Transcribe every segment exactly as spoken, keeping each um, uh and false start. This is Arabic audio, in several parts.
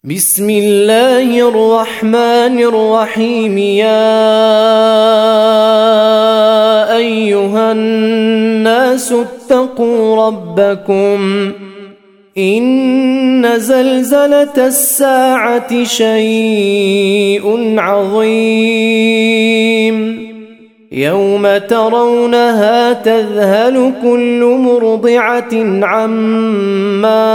بسم الله الرحمن الرحيم. يا أيها الناس اتقوا ربكم إن زلزلة الساعة شيء عظيم يوم ترونها تذهل كل مرضعة عما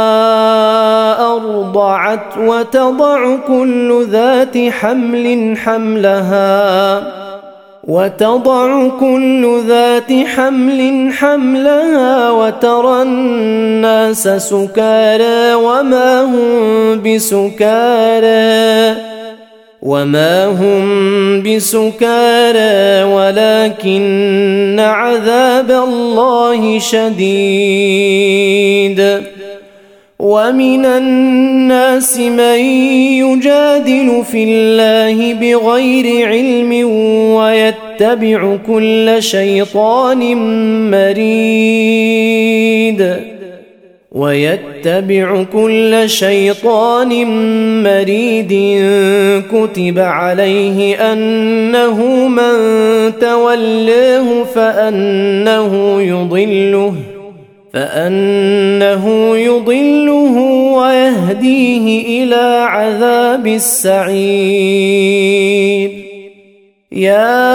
أرضعت وتضع كل ذات حمل حملها وتضع كل ذات حمل حملها وترى الناس سكارى وما هم بسكارى وما هم بسكارى ولكن عذاب الله شديد. ومن الناس من يجادل في الله بغير علم ويتبع كل شيطان مريد ويتبع كل شيطان مريد كتب عليه أنه من تولاه فأنه يضله فأنه يضله ويهديه إلى عذاب السعير. يا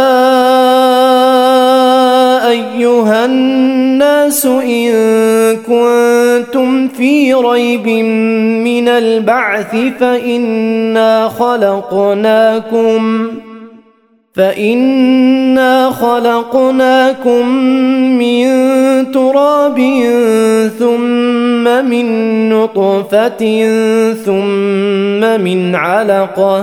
أيها الناس إن كنتم في ريب من البعث فإنا خلقناكم فإنا خلقناكم من تراب ثم من نطفة ثم من علقة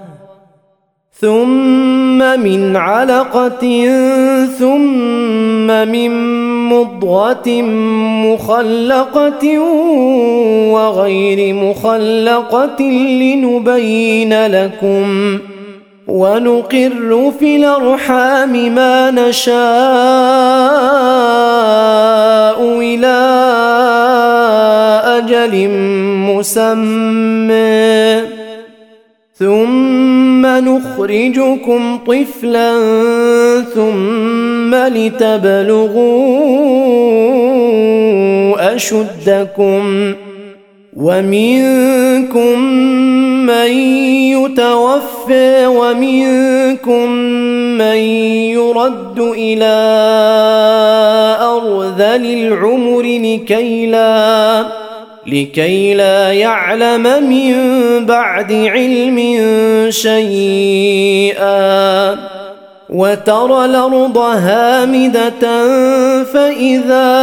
ثم من علقة ثم من مضغة مخلقة وغير مخلقة لنبين لكم ونقر في الأرحام ما نشاء إلى أجل مسمى ثم نخرجكم طفلا ثم لتبلغوا أشدكم ومنكم من يتوفى ومنكم من يرد إلى أرذل العمر لكي لا لكي لا يعلم من بعد علم شيئا وترى الأرض هامدة فإذا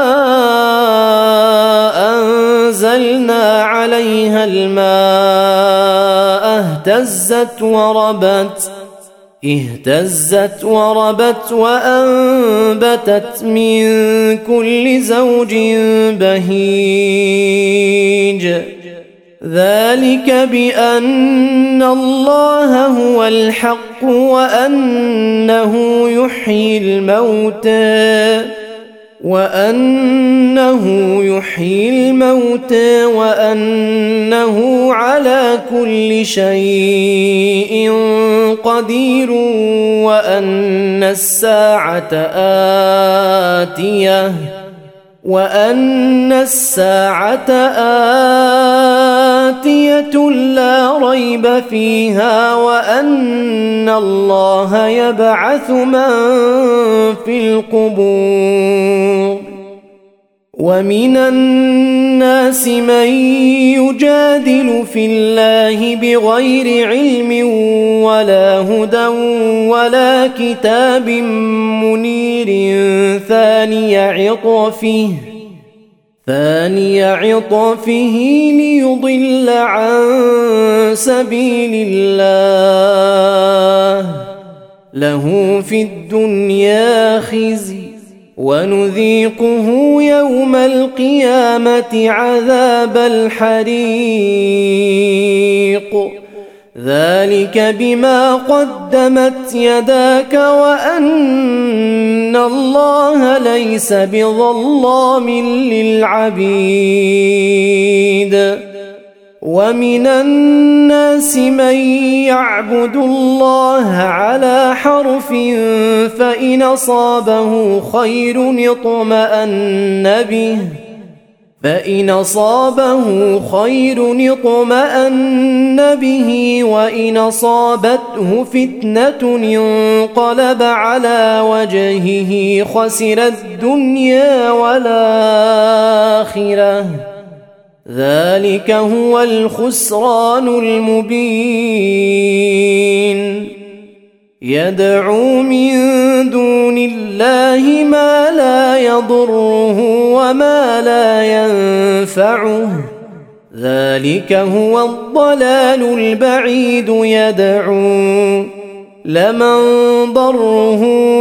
أنزلنا عليها الماء اهتزت وربت اهتزت وربت وأنبتت من كل زوج بهيج. ذلك بأن الله هو الحق وأنه يحيي الموتى وأنه يحيي الموتى وأنه على كل شيء قدير وأن الساعة آتية وأن الساعة آتية لا ريب فيها وأن الله يبعث من في القبور. ومن الناس من يجادل في الله بغير علم ولا هدى ولا كتاب منير ثاني عطفه ثاني عطفه ليضل عن سبيل الله له في الدنيا خزي ونذيقه يوم القيامة عذاب الحريق. ذلك بما قدمت يداك وأن الله ليس بظلام للعبيد. ومن الناس من يعبد الله على حرف فإن أصابه خير اطمأن به فإن أصابه خير اطمأن به وإن أصابته فتنة انقلب على وجهه خسر الدنيا والآخرة ذلك هو الخسران المبين يدعو من دون الله ما لا يضره وما لا ينفعه ذلك هو الضلال البعيد يدعو لمن ضره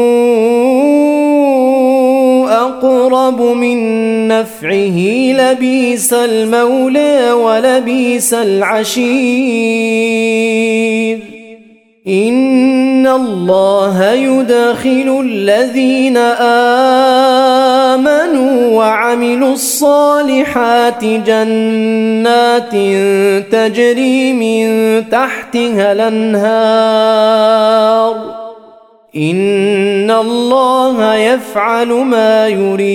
أقرب من نفعه لبئس المولى ولبئس العشير إن الله يدخل الذين آمنوا وعملوا الصالحات جنات تجري من تحتها الأنهار إن الله يفعل ما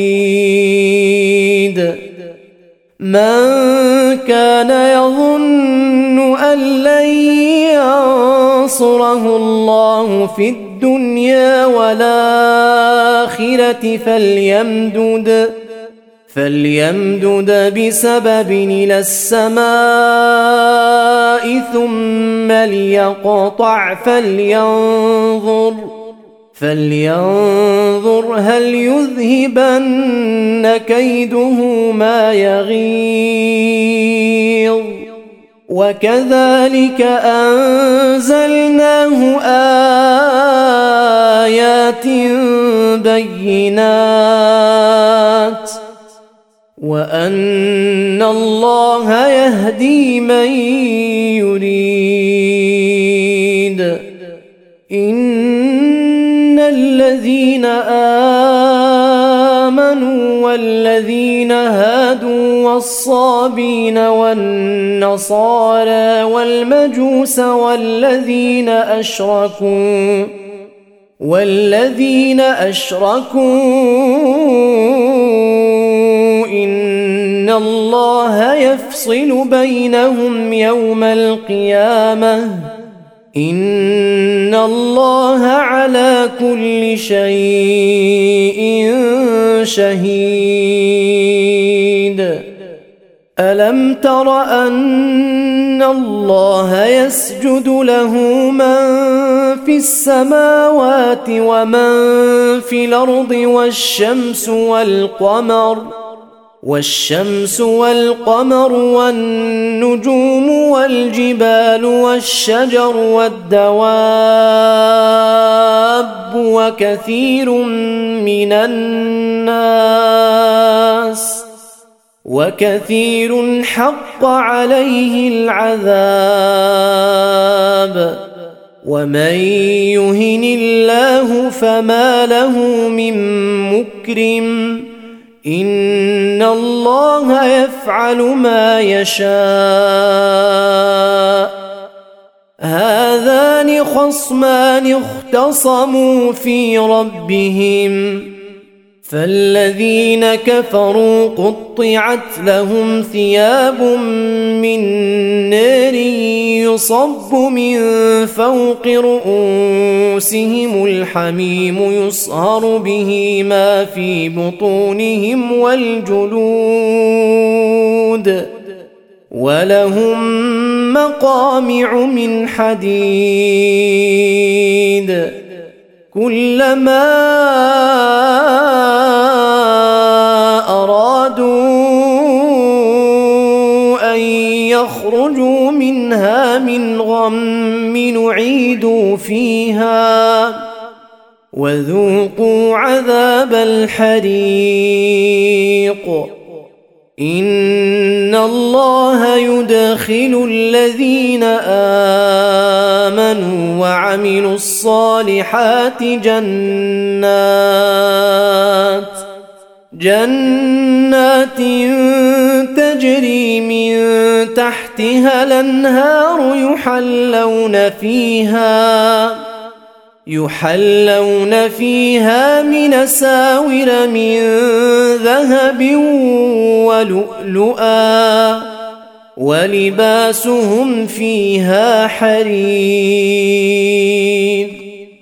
يريد من كان يظن أن لن ينصره الله في الدنيا والآخرة فليمدد فليمدد بسبب إلى السماء ثم ليقطع فلينظر فلينظر هل يذهبن كيده ما يغيظ وكذلك أنزلناه آيات بينات وأن الله يهدي من يريد إن الذين آمنوا والذين هادوا والصابين والنصارى والمجوس والذين أشركوا والذين أشركوا إن الله يفصل بينهم يوم القيامة إن الله على كل شيء شهيد ألم تر أن الله يسجد له من في السماوات ومن في الأرض والشمس والقمر والشمس والقمر والنجوم والجبال والشجر والدواب وكثير من الناس وكثير حق عليه العذاب ومن يهن الله فما له من مكرم إن الله يفعل ما يشاء هذان خصمان اختصموا في ربهم فالذين كفروا قطعت لهم ثياب من نار يصب من فوق رؤوسهم الحميم يصهر به ما في بطونهم والجلود ولهم مقامع من حديد كلما أرادوا أن يخرجوا منها من غم نعيدوا فيها وذوقوا عذاب الحريق إن الله يدخل الذين آمنوا وعملوا الصالحات جنات جنات تجري من تحتها الأنهار يحلون فيها يحلون فيها من أساور من ذهب ولؤلؤا ولباسهم فيها حرير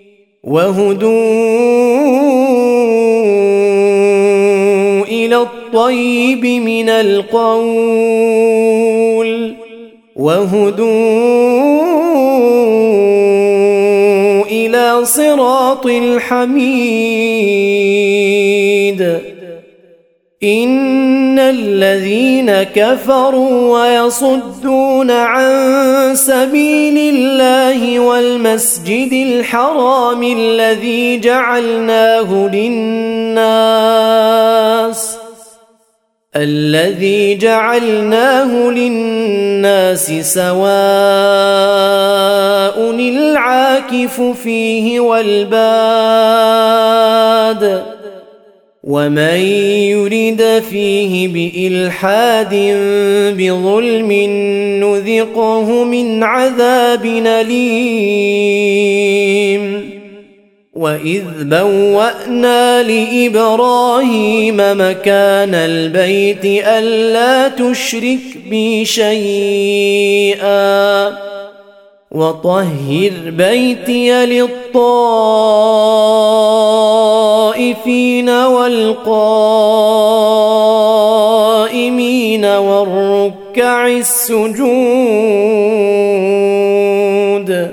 وهدوا إلى الطيب من القول وهدوا إلى صراط الحميد إن الذين كفروا ويصدون عن سبيل الله والمسجد الحرام الذي جعلناه للناس الذي جعلناه للناس سواء العاكف فيه والباد ومن يرد فيه بإلحاد بظلم نذقه من عذاب أليم وإذ بوأنا لإبراهيم مكان البيت ألا تشرك بي شيئا وطهر بيتي للطائفين والقائمين والركع السجود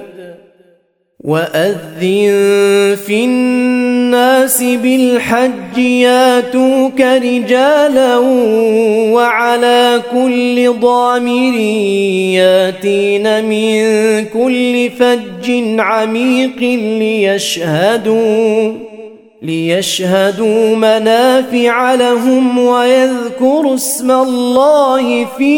وأذن في الناس بالحج ياتوك رجالا وعلى كل ضامر ياتين من كل فج عميق ليشهدوا ليشهدوا منافع لهم ويذكروا اسم الله في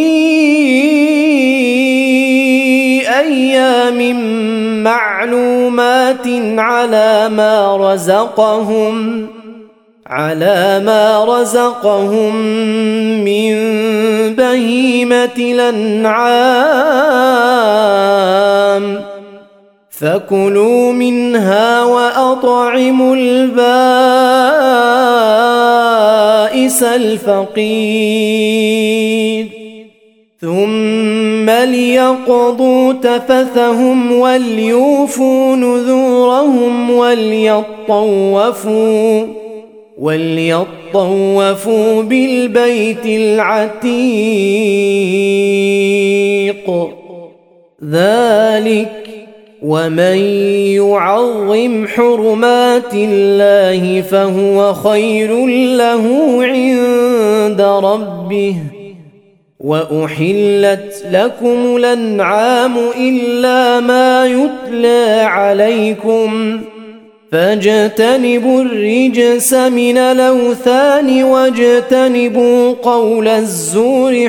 أيام معلومات على ما رزقهم على ما رزقهم من بهيمة الأنعام فكلوا منها وأطعموا البائس الفقير ثم ليقضوا تفثهم وليوفوا نذورهم وليطوفوا وليطوفوا بالبيت العتيق ذلك ومن يعظم حرمات الله فهو خير له عند ربه وأحلت لكم الأنعام إلا ما يتلى عليكم فاجتنبوا الرجس من الأوثان واجتنبوا قول الزور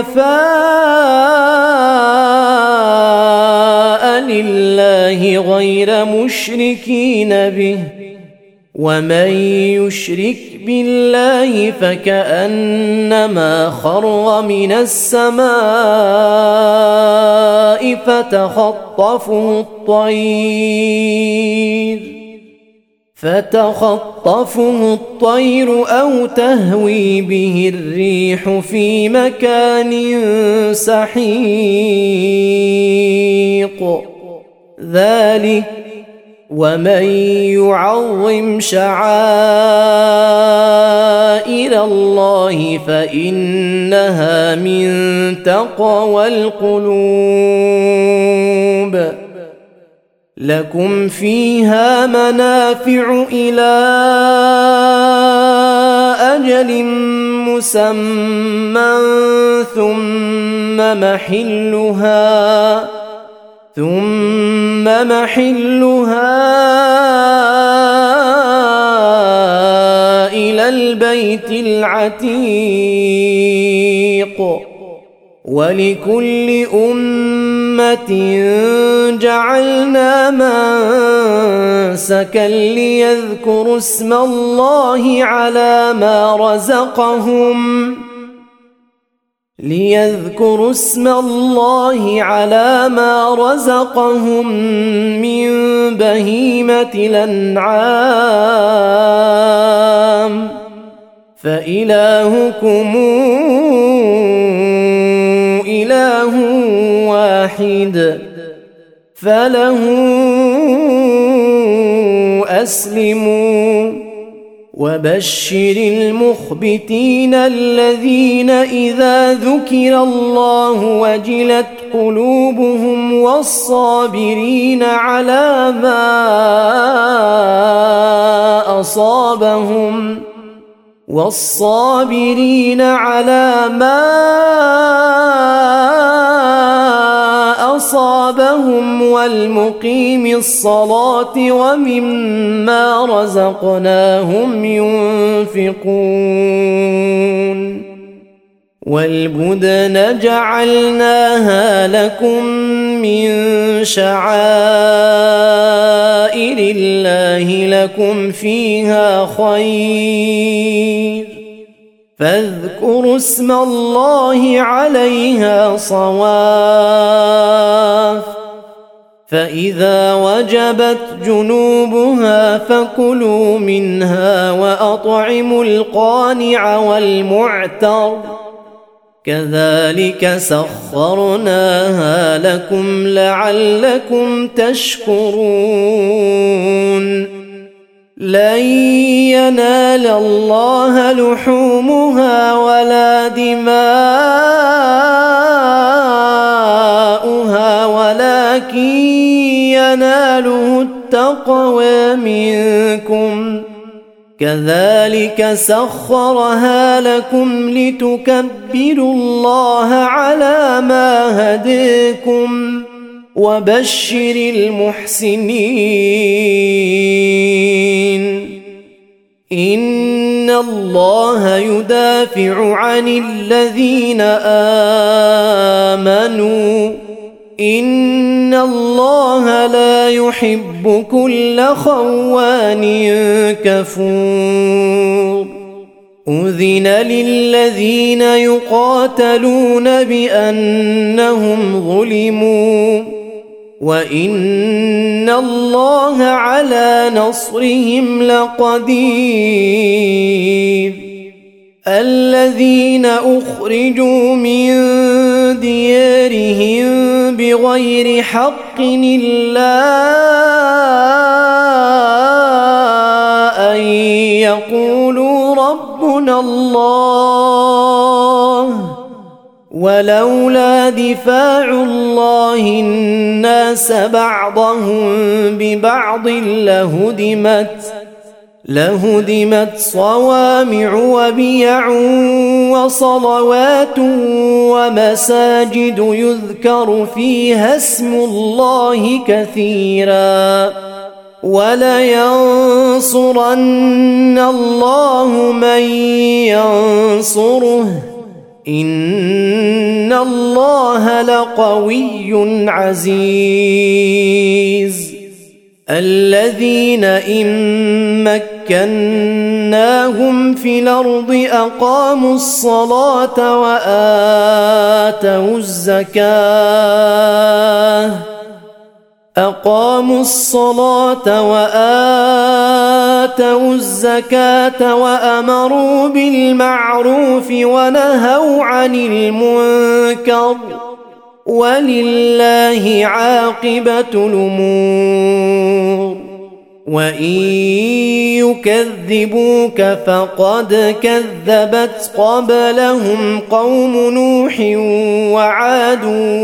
حنفاء لله غير مشركين به ومن يشرك بالله فكأنما خر من السماء فتخطفه الطير فتخطفه الطير أو تهوي به الريح في مكان سحيق ذلك ومن يعظم شعائر الله فإنها من تقوى القلوب لكم فيها منافع إلى أجل مسمى ثم محلها ثم محلها إلى البيت العتيق ولكل أمة جعلنا منسكا ليذكروا اسم الله على ما رزقهم ليذكروا اسم الله على ما رزقهم من بهيمة الأنعام فإلهكم إله واحد فله أسلموا وبشر المخبتين الذين إذا ذكر الله وجلت قلوبهم والصابرين على ما أصابهم والصابرين على ما أصابهم والمقيم الصلاة ومما رزقناهم ينفقون والبدن جعلناها لكم من شعائر الله لكم فيها خير فاذكروا اسم الله عليها صواف فإذا وجبت جنوبها فكلوا منها وأطعموا القانع والمعتر كذلك سخرناها لكم لعلكم تشكرون لن ينال الله لحومها ولا دماؤها ولكن يناله التقوى منكم كذلك سخرها لكم لتكبروا الله على ما هداكم وبشر المحسنين إن الله يدافع عن الذين آمنوا إن الله لا يحب كل خوان كفور أذن للذين يقاتلون بأنهم ظلموا وإن الله على نصرهم لقدير الذين أخرجوا من ديارهم بغير حق إلا أن يقولوا ربنا الله ولولا دفاع الله الناس بعضهم ببعض لهدمت لهدمت صوامع وبيع وصلوات ومساجد يذكر فيها اسم الله كثيرا ولينصرن الله من ينصره إن الله لقوي عزيز الذين إن مكناهم في الأرض أقاموا الصلاة وآتوا الزكاة أقاموا الصلاة وآتوا الزكاة وأمروا بالمعروف ونهوا عن المنكر ولله عاقبة الأمور وإن يكذبوك فقد كذبت قبلهم قوم نوح وعاد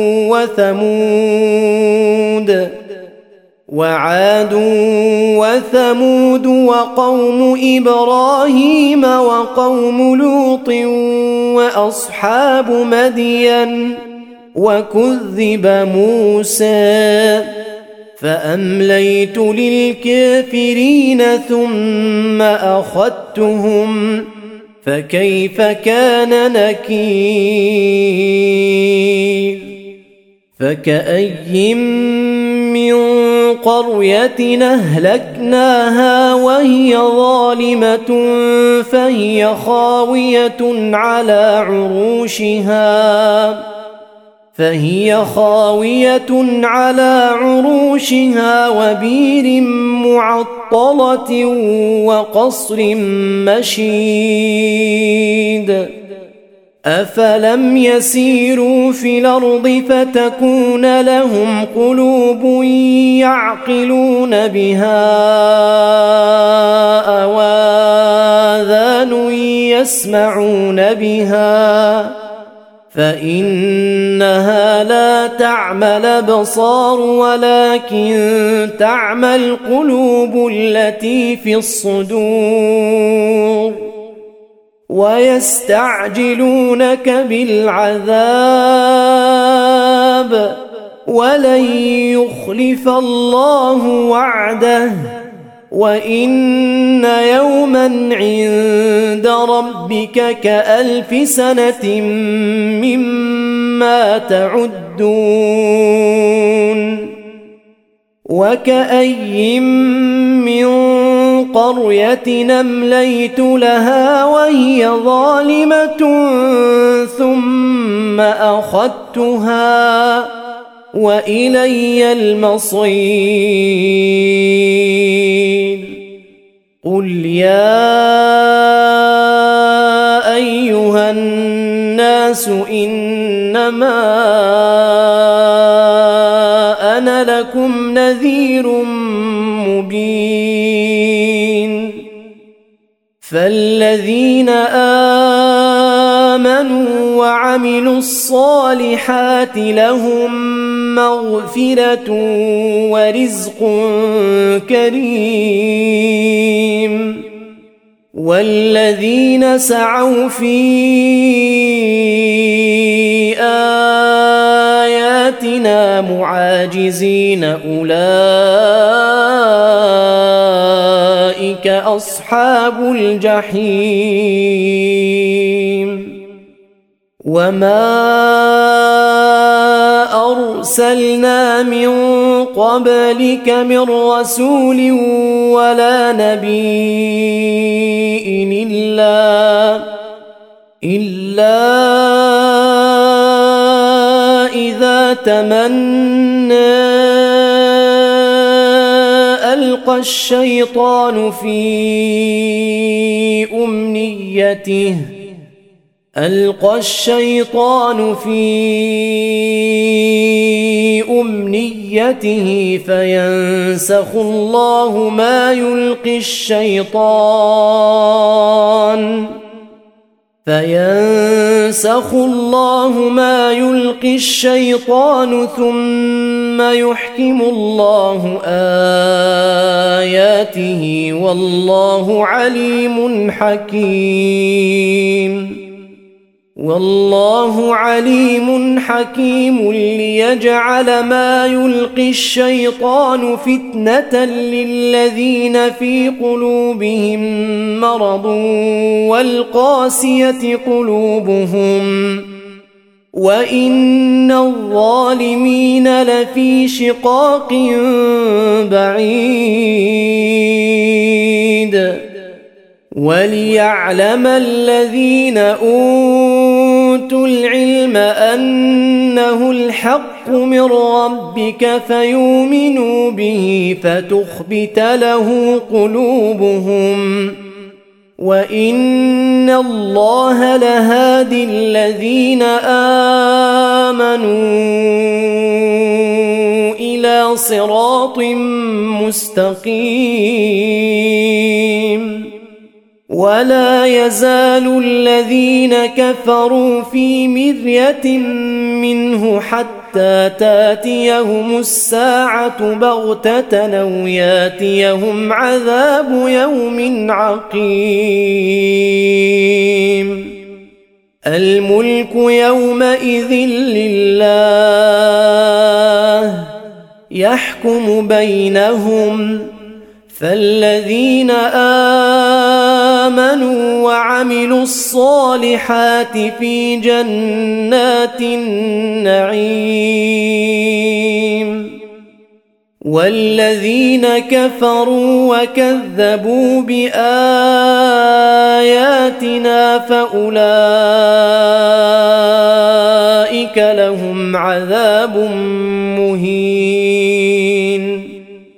وثمود وعاد وثمود وقوم إبراهيم وقوم لوط وأصحاب مدين وكذب موسى فأمليت للكافرين ثم أخذتهم فكيف كان نكير فكأي من قرية أهلكناها وهي ظالمة فهي خاوية على عروشها فهي خاوية على عروشها وبير معطلة وقصر مشيد أفلم يسيروا في الأرض فتكون لهم قلوب يعقلون بها أو آذان يسمعون بها فإنها لا تعمى الأبصار ولكن تعمى القلوب التي في الصدور ويستعجلونك بالعذاب ولن يخلف الله وعده وإن يوما عند ربك كألف سنة مما تعدون وكأي من قرية أمليت لها وهي ظالمة ثم أخذتها وإلي المصير قل يا أيها الناس إنما أنا لكم نذير مبين فالذين آمنوا وعملوا الصالحات لهم مغفرة ورزق كريم والذين سعوا في آياتنا معاجزين أولئك أصحاب الجحيم وما أرسلنا من قبلك من رسول ولا نبي إلا إلا إذا تمنى ألقى الشيطان في أمنيته ألقى الشيطان في أمنيته فينسخ الله ما يلقي الشيطان فينسخ الله ما يلقي الشيطان ثم يحكم الله آياته والله عليم حكيم والله عليم حكيم ليجعل ما يلقي الشيطان فتنة للذين في قلوبهم مرض والقاسية قلوبهم وإن الظالمين لفي شقاق بعيد وليعلم الذين أوتوا العلم أنه الحق من ربك فيؤمنوا به فتخبت له قلوبهم وإن الله لهادي الذين آمنوا إلى صراط مستقيم ولا يزال الذين كفروا في مرية منه حتى تاتيهم الساعة بغتة أو ياتيهم عذاب يوم عقيم الملك يومئذ لله يحكم بينهم فالذين آمنوا وعملوا الصالحات في جنات النعيم والذين كفروا وكذبوا بآياتنا فأولئك لهم عذاب مهين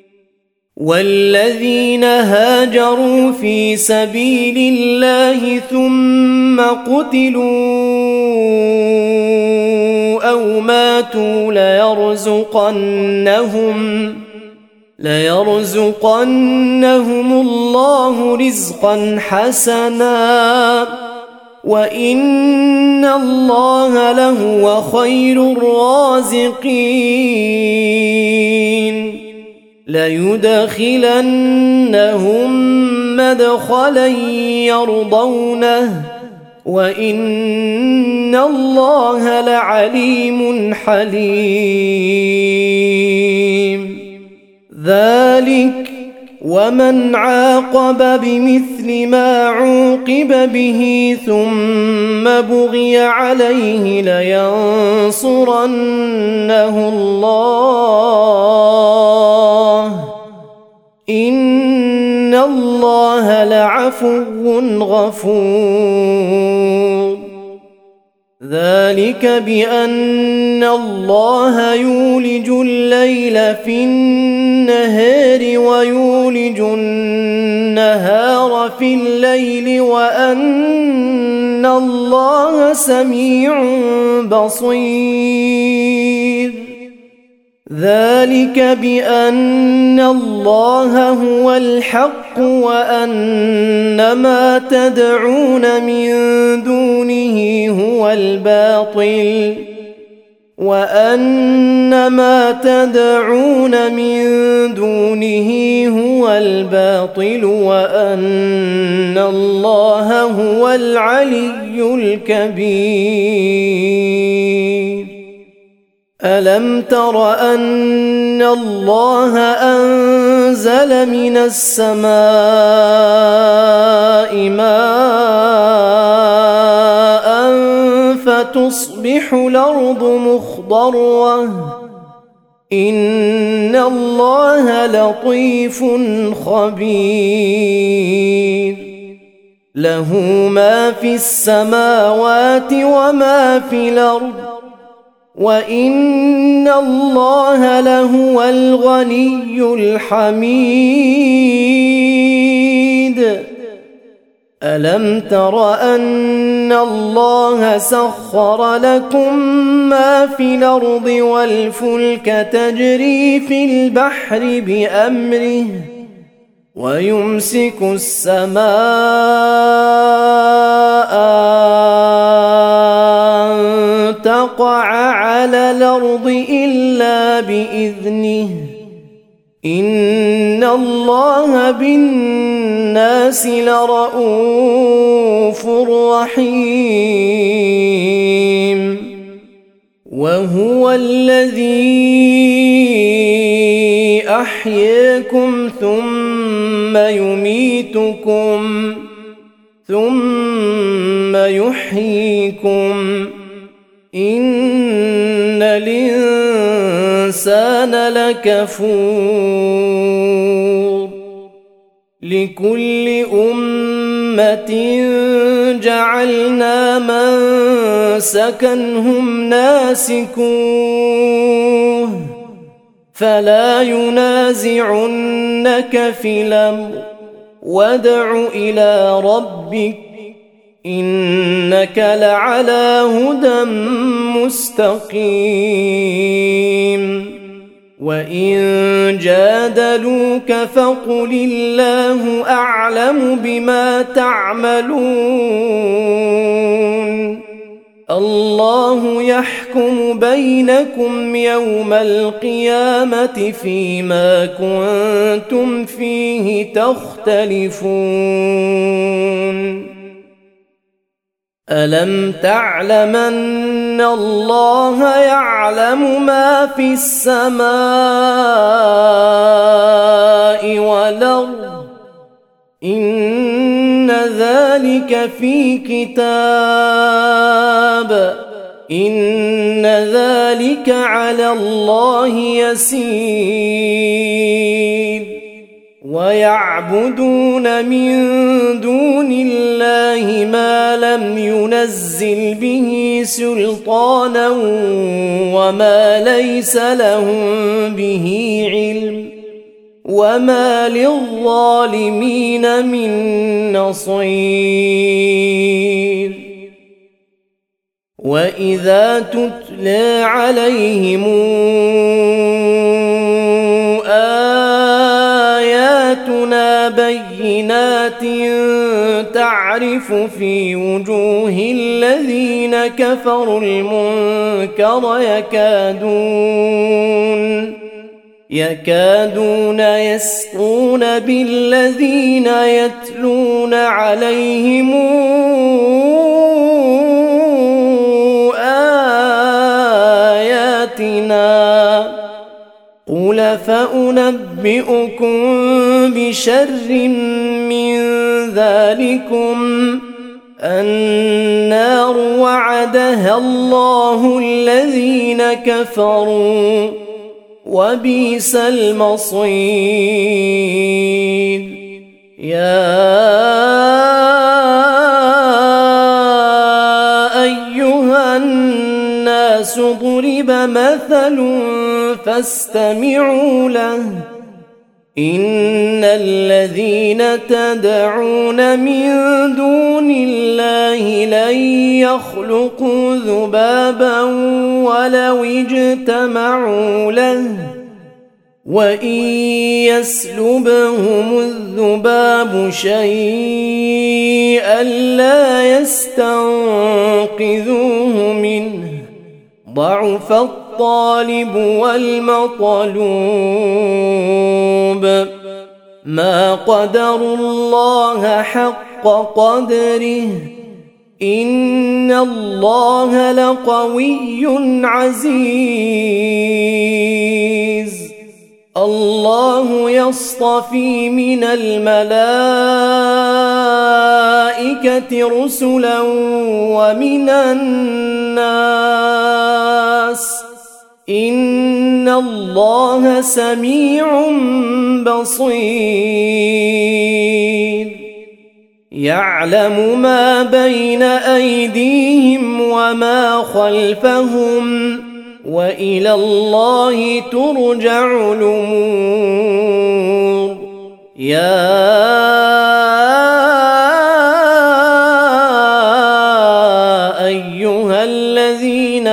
والذين هاجروا في سبيل الله ثم قتلوا أو ماتوا ليرزقنهم ليرزقنهم الله رزقا حسنا وإن الله لهو خير الرازقين ليدخلنهم مدخلا يرضونه وإن الله لعليم حليم ذلك ومن عاقب بمثل ما عوقب به ثم بغي عليه لينصرنه الله إن الله لعفو غفور ذلك بأن الله يولج الليل في النهار ويولج النهار في الليل وأن الله سميع بصير ذلك بأن الله هو الحق وأن ما تدعون من دونه هو الباطل وأن ما تدعون من دونه هو الباطل وأن الله هو العلي الكبير ألم تر أن الله أنزل من السماء ماء فتصبح الأرض مخضرة إن الله لطيف خبير له ما في السماوات وما في الأرض وإن الله لهو الغني الحميد ألم تر أن الله سخر لكم ما في الأرض والفلك تجري في البحر بأمره ويمسك السماء أن تقع على الأرض إلا بإذنه إن الله بالناس لرؤوف رحيم وهو الذي أحياكم ثم يميتكم ثم يحييكم إن الإنسان لكفور لكل أمة جعلنا منسكا هم ناسكوه فلا ينازعنك في الأمر وادع إلى ربك إنك لعلى هدى مستقيم وإن جادلوك فقل الله أعلم بما تعملون الله يحكم بينكم يوم القيامة فيما كنتم فيه تختلفون ألم تعلم أن الله يعلم ما في السماء والأرض إن ذلك في كتاب إن ذلك على الله يسير ويعبدون من دون الله ما لم ينزل به سلطانا وما ليس لهم به علم وما للظالمين من نصير وإذا تتلى عليهم آياتنا بينات تعرف في وجوه الذين كفروا المنكر يكادون يكادون يسطون بالذين يتلون عليهم آياتنا قل فأنبئكم بشر من ذلكم النار وعدها الله الذين كفروا وبئس المصير يا أيها الناس ضرب مثل فاستمعوا له إن الذين تدعون من دون الله لن يخلقوا ذبابا ولو اجتمعوا له وإن يسلبهم الذباب شيئا لا يستنقذوه منه ضعف الطالب والمطلوب ما قدروا الله حق قدره إن الله لقوي عزيز الله يصطفي من الملائكة رسلا ومن الناس إن الله سميع بصير يعلم ما بين أيديهم وما خلفهم وإلى الله ترجع الأمور يا أيها الذين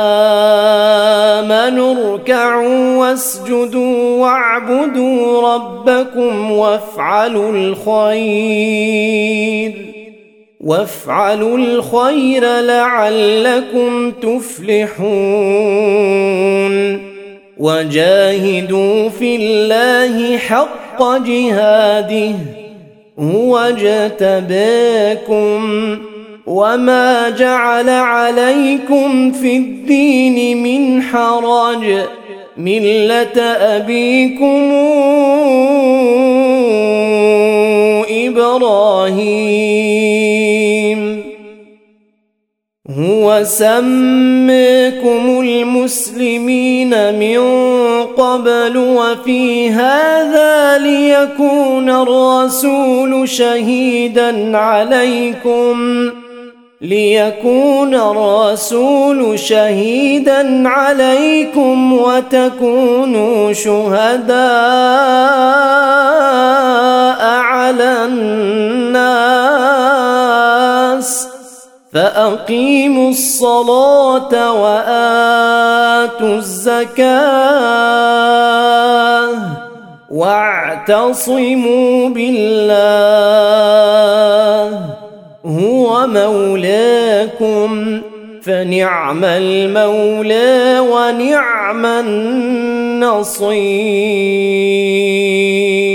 آمنوا اركعوا واسجدوا واعبدوا ربكم وافعلوا الخير وافعلوا الخير لعلكم تفلحون وجاهدوا في الله حق جهاده هو اجتباكم وما جعل عليكم في الدين من حرج ملة أبيكم إبراهيم هو سماكم المسلمين من قبل وفي هذا ليكون الرسول شهيدا عليكم ليكون الرسول شهيدا عليكم وتكونوا شهداء على الناس فأقيموا الصلاة وآتوا الزكاة واعتصموا بالله هو مولاكم فنعم المولى ونعم النصير.